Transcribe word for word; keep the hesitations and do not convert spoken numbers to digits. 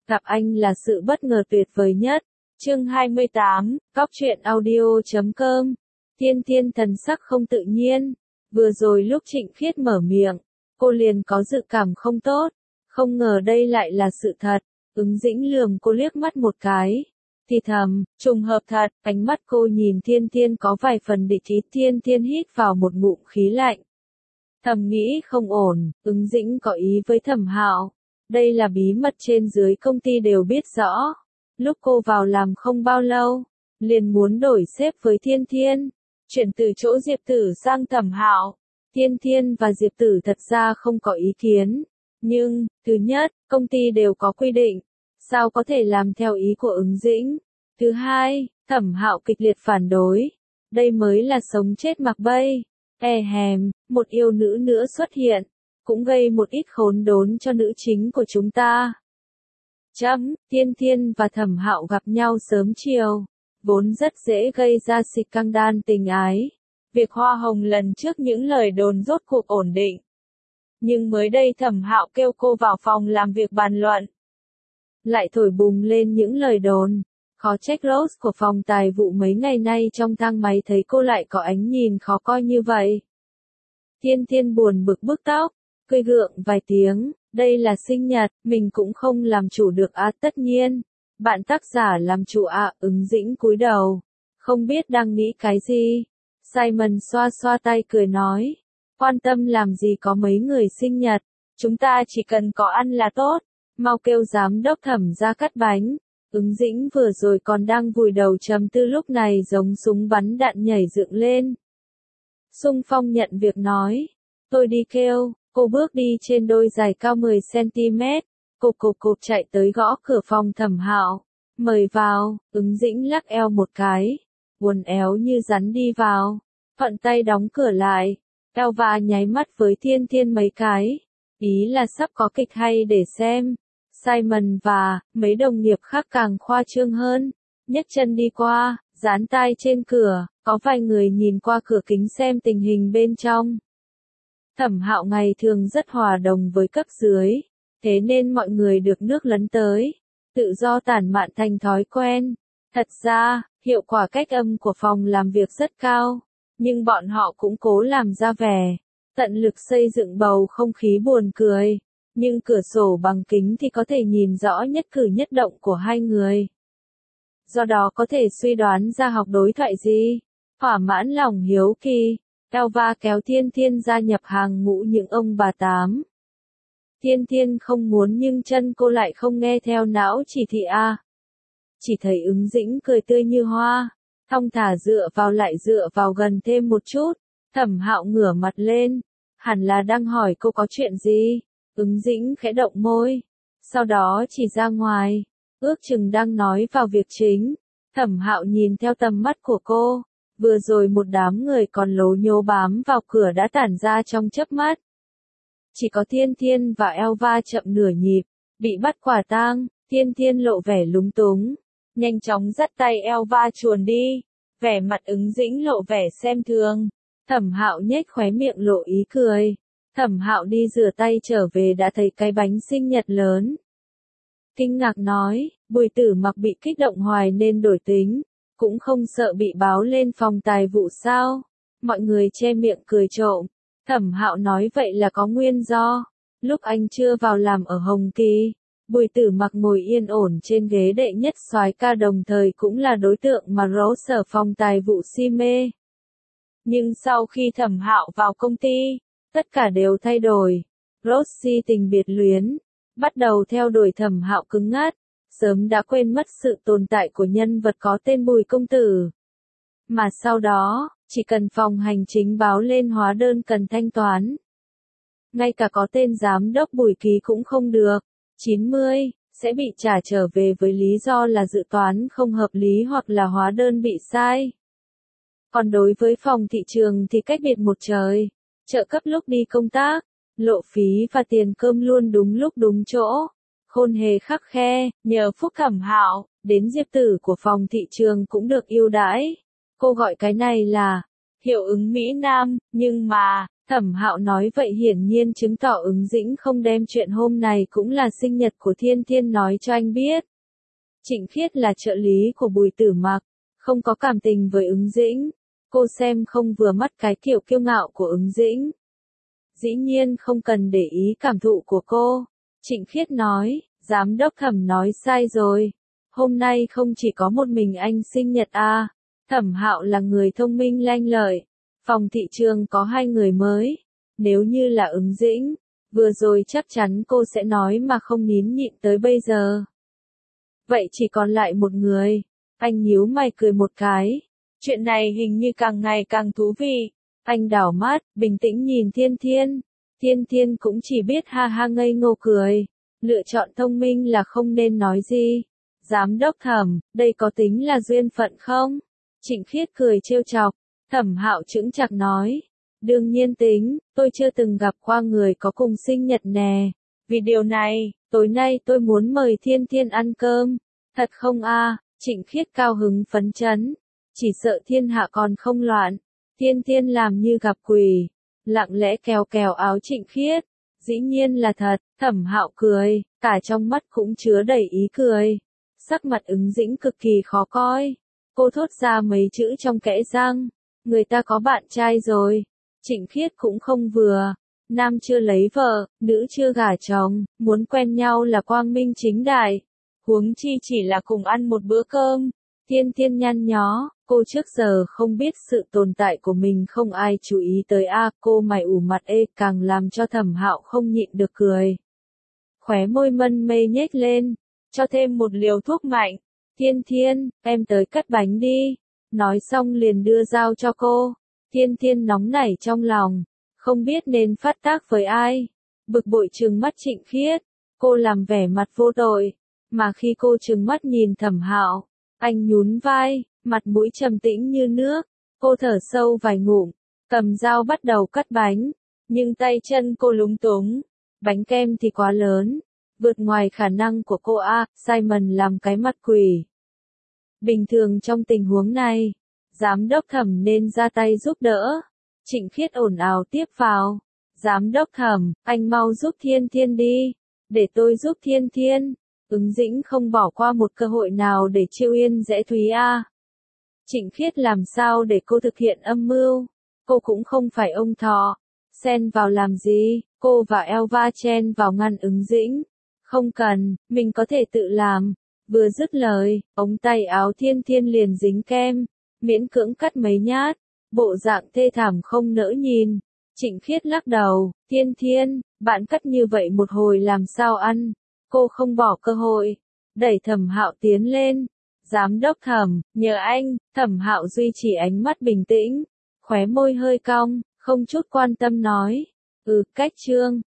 Gặp anh là sự bất ngờ tuyệt vời nhất. Chương hai mươi tám, cóc truyện audio chấm com. Thiên Thiên thần sắc không tự nhiên. Vừa rồi lúc Trịnh Khiết mở miệng, cô liền có dự cảm không tốt. Không ngờ đây lại là sự thật. Ứng Dĩnh lườm cô liếc mắt một cái. Thì thầm, trùng hợp thật, ánh mắt cô nhìn Thiên Thiên có vài phần địch ý. Thiên Thiên hít vào một ngụm khí lạnh. Thầm nghĩ không ổn, Ứng Dĩnh có ý với Thẩm Hạo. Đây là bí mật trên dưới công ty đều biết rõ. Lúc cô vào làm không bao lâu, liền muốn đổi sếp với Thiên Thiên, chuyển từ chỗ Diệp Tử sang Thẩm Hạo. Thiên Thiên và Diệp Tử thật ra không có ý kiến, nhưng, thứ nhất, công ty đều có quy định, sao có thể làm theo ý của Ứng Dĩnh. Thứ hai, Thẩm Hạo kịch liệt phản đối, đây mới là sống chết mặc bay. E hèm, một yêu nữ nữa xuất hiện, cũng gây một ít khốn đốn cho nữ chính của chúng ta. Chấm, Thiên Thiên và Thẩm Hạo gặp nhau sớm chiều, vốn rất dễ gây ra xịch căng đan tình ái. Việc hoa hồng lần trước những lời đồn rốt cuộc ổn định. Nhưng mới đây Thẩm Hạo kêu cô vào phòng làm việc bàn luận. Lại thổi bùng lên những lời đồn. Khó trách Rose của phòng tài vụ mấy ngày nay trong thang máy thấy cô lại có ánh nhìn khó coi như vậy. Thiên Thiên buồn bực bứt tóc, cười gượng vài tiếng, đây là sinh nhật, mình cũng không làm chủ được à. Tất nhiên, bạn tác giả làm chủ à. Ứng Dĩnh cúi đầu, không biết đang nghĩ cái gì. Simon xoa xoa tay cười nói, quan tâm làm gì có mấy người sinh nhật, chúng ta chỉ cần có ăn là tốt, mau kêu giám đốc Thẩm ra cắt bánh. Ứng Dĩnh vừa rồi còn đang vùi đầu trầm tư, lúc này giống súng bắn đạn nhảy dựng lên. Xung Phong nhận việc nói, tôi đi kêu. Cô bước đi trên đôi giày cao mười xăng-ti-mét, cộp cộp cộp chạy tới gõ cửa phòng Thẩm Hạo. Mời vào. Ứng Dĩnh lắc eo một cái, uốn éo như rắn đi vào, thuận tay đóng cửa lại. Elva nháy mắt với Thiên Thiên mấy cái, ý là sắp có kịch hay để xem. Simon và mấy đồng nghiệp khác càng khoa trương hơn, nhấc chân đi qua, dán tai trên cửa, có vài người nhìn qua cửa kính xem tình hình bên trong. Thẩm Hạo ngày thường rất hòa đồng với cấp dưới, thế nên mọi người được nước lấn tới, tự do tản mạn thành thói quen. Thật ra, hiệu quả cách âm của phòng làm việc rất cao, nhưng bọn họ cũng cố làm ra vẻ, tận lực xây dựng bầu không khí buồn cười. Nhưng cửa sổ bằng kính thì có thể nhìn rõ nhất cử nhất động của hai người. Do đó có thể suy đoán ra học đối thoại gì. Thỏa mãn lòng hiếu kỳ, Elva kéo Thiên Thiên gia nhập hàng ngũ những ông bà tám. Thiên Thiên không muốn nhưng chân cô lại không nghe theo não chỉ thị a. Chỉ thấy Ứng Dĩnh cười tươi như hoa, thong thả dựa vào lại dựa vào gần thêm một chút. Thẩm Hạo ngửa mặt lên, hẳn là đang hỏi cô có chuyện gì. Ứng Dĩnh khẽ động môi, sau đó chỉ ra ngoài, ước chừng đang nói vào việc chính. Thẩm Hạo nhìn theo tầm mắt của cô, vừa rồi một đám người còn lố nhố bám vào cửa đã tản ra trong chớp mắt. Chỉ có Thiên Thiên và Elva chậm nửa nhịp, bị bắt quả tang. Thiên Thiên lộ vẻ lúng túng, nhanh chóng dắt tay Elva chuồn đi, vẻ mặt Ứng Dĩnh lộ vẻ xem thường. Thẩm Hạo nhếch khóe miệng lộ ý cười. Thẩm Hạo đi rửa tay trở về đã thấy cái bánh sinh nhật lớn. Kinh ngạc nói, Bùi Tử Mặc bị kích động hoài nên đổi tính, cũng không sợ bị báo lên phòng tài vụ sao? Mọi người che miệng cười trộm. Thẩm Hạo nói vậy là có nguyên do. Lúc anh chưa vào làm ở Hồng Kỳ, Bùi Tử Mặc ngồi yên ổn trên ghế đệ nhất soái ca, đồng thời cũng là đối tượng mà Rose ở phòng tài vụ si mê. Nhưng sau khi Thẩm Hạo vào công ty, tất cả đều thay đổi. Rose si tình biệt luyến, bắt đầu theo đuổi Thẩm Hạo cứng ngắt, sớm đã quên mất sự tồn tại của nhân vật có tên Bùi công tử. Mà sau đó, chỉ cần phòng hành chính báo lên hóa đơn cần thanh toán, ngay cả có tên giám đốc Bùi ký cũng không được, chín mươi, sẽ bị trả trở về với lý do là dự toán không hợp lý hoặc là hóa đơn bị sai. Còn đối với phòng thị trường thì cách biệt một trời. Trợ cấp lúc đi công tác, lộ phí và tiền cơm luôn đúng lúc đúng chỗ, khôn hề khắc khe. Nhờ phúc Thẩm Hạo, đến Diệp Tử của phòng thị trường cũng được ưu đãi. Cô gọi cái này là hiệu ứng Mỹ Nam, nhưng mà Thẩm Hạo nói vậy hiển nhiên chứng tỏ Ứng Dĩnh không đem chuyện hôm này cũng là sinh nhật của Thiên Thiên nói cho anh biết. Trịnh Khiết là trợ lý của Bùi Tử Mặc, không có cảm tình với Ứng Dĩnh. Cô xem không vừa mắt cái kiểu kiêu ngạo của Ứng Dĩnh. Dĩ nhiên không cần để ý cảm thụ của cô. Trịnh Khiết nói, giám đốc Thẩm nói sai rồi. Hôm nay không chỉ có một mình anh sinh nhật à. Thẩm Hạo là người thông minh lanh lợi. Phòng thị trường có hai người mới. Nếu như là Ứng Dĩnh, vừa rồi chắc chắn cô sẽ nói mà không nín nhịn tới bây giờ. Vậy chỉ còn lại một người. Anh nhíu mày cười một cái. Chuyện này hình như càng ngày càng thú vị. Anh đảo mắt, bình tĩnh nhìn Thiên Thiên. Thiên Thiên cũng chỉ biết ha ha ngây ngô cười. Lựa chọn thông minh là không nên nói gì. Giám đốc Thẩm, đây có tính là duyên phận không? Trịnh Khiết cười trêu chọc. Thẩm Hạo chững chạc nói. Đương nhiên tính, tôi chưa từng gặp qua người có cùng sinh nhật nè. Vì điều này, tối nay tôi muốn mời Thiên Thiên ăn cơm. Thật không a? Trịnh Khiết cao hứng phấn chấn. Chỉ sợ thiên hạ còn không loạn. Thiên Thiên làm như gặp quỷ. Lặng lẽ kéo kéo áo Trịnh Khiết. Dĩ nhiên là thật. Thẩm Hạo cười, cả trong mắt cũng chứa đầy ý cười. Sắc mặt Ứng Dĩnh cực kỳ khó coi. Cô thốt ra mấy chữ trong kẽ răng. Người ta có bạn trai rồi. Trịnh Khiết cũng không vừa. Nam chưa lấy vợ, nữ chưa gả chồng, muốn quen nhau là quang minh chính đại. Huống chi chỉ là cùng ăn một bữa cơm. Thiên Thiên nhăn nhó, cô trước giờ không biết sự tồn tại của mình không ai chú ý tới a à, cô mày ủ mặt ê càng làm cho Thẩm Hạo không nhịn được cười. Khóe môi mân mê nhếch lên, cho thêm một liều thuốc mạnh. Thiên Thiên, em tới cắt bánh đi. Nói xong liền đưa dao cho cô. Thiên Thiên nóng nảy trong lòng, không biết nên phát tác với ai. Bực bội trừng mắt Trịnh Khiết, cô làm vẻ mặt vô tội. Mà khi cô trừng mắt nhìn Thẩm Hạo, anh nhún vai, mặt mũi trầm tĩnh như nước. Cô thở sâu vài ngụm, cầm dao bắt đầu cắt bánh. Nhưng tay chân cô lúng túng. Bánh kem thì quá lớn, vượt ngoài khả năng của cô a. Simon làm cái mặt quỷ. Bình thường trong tình huống này, giám đốc Thẩm nên ra tay giúp đỡ. Trịnh Khiết ồn ào tiếp vào. Giám đốc Thẩm, anh mau giúp Thiên Thiên đi. Để tôi giúp Thiên Thiên. Ứng Dĩnh không bỏ qua một cơ hội nào để chiêu yên dễ Thúy a. Trịnh Khiết làm sao để cô thực hiện âm mưu? Cô cũng không phải ông thọ. Xen vào làm gì? Cô và Elva chen vào ngăn Ứng Dĩnh. Không cần, mình có thể tự làm. Vừa dứt lời, ống tay áo Thiên Thiên liền dính kem. Miễn cưỡng cắt mấy nhát. Bộ dạng thê thảm không nỡ nhìn. Trịnh Khiết lắc đầu. Thiên Thiên, bạn cắt như vậy một hồi làm sao ăn? Cô không bỏ cơ hội. Đẩy Thẩm Hạo tiến lên. Giám đốc Thẩm, nhờ anh. Thẩm Hạo duy trì ánh mắt bình tĩnh. Khóe môi hơi cong, không chút quan tâm nói. Ừ, cách trương.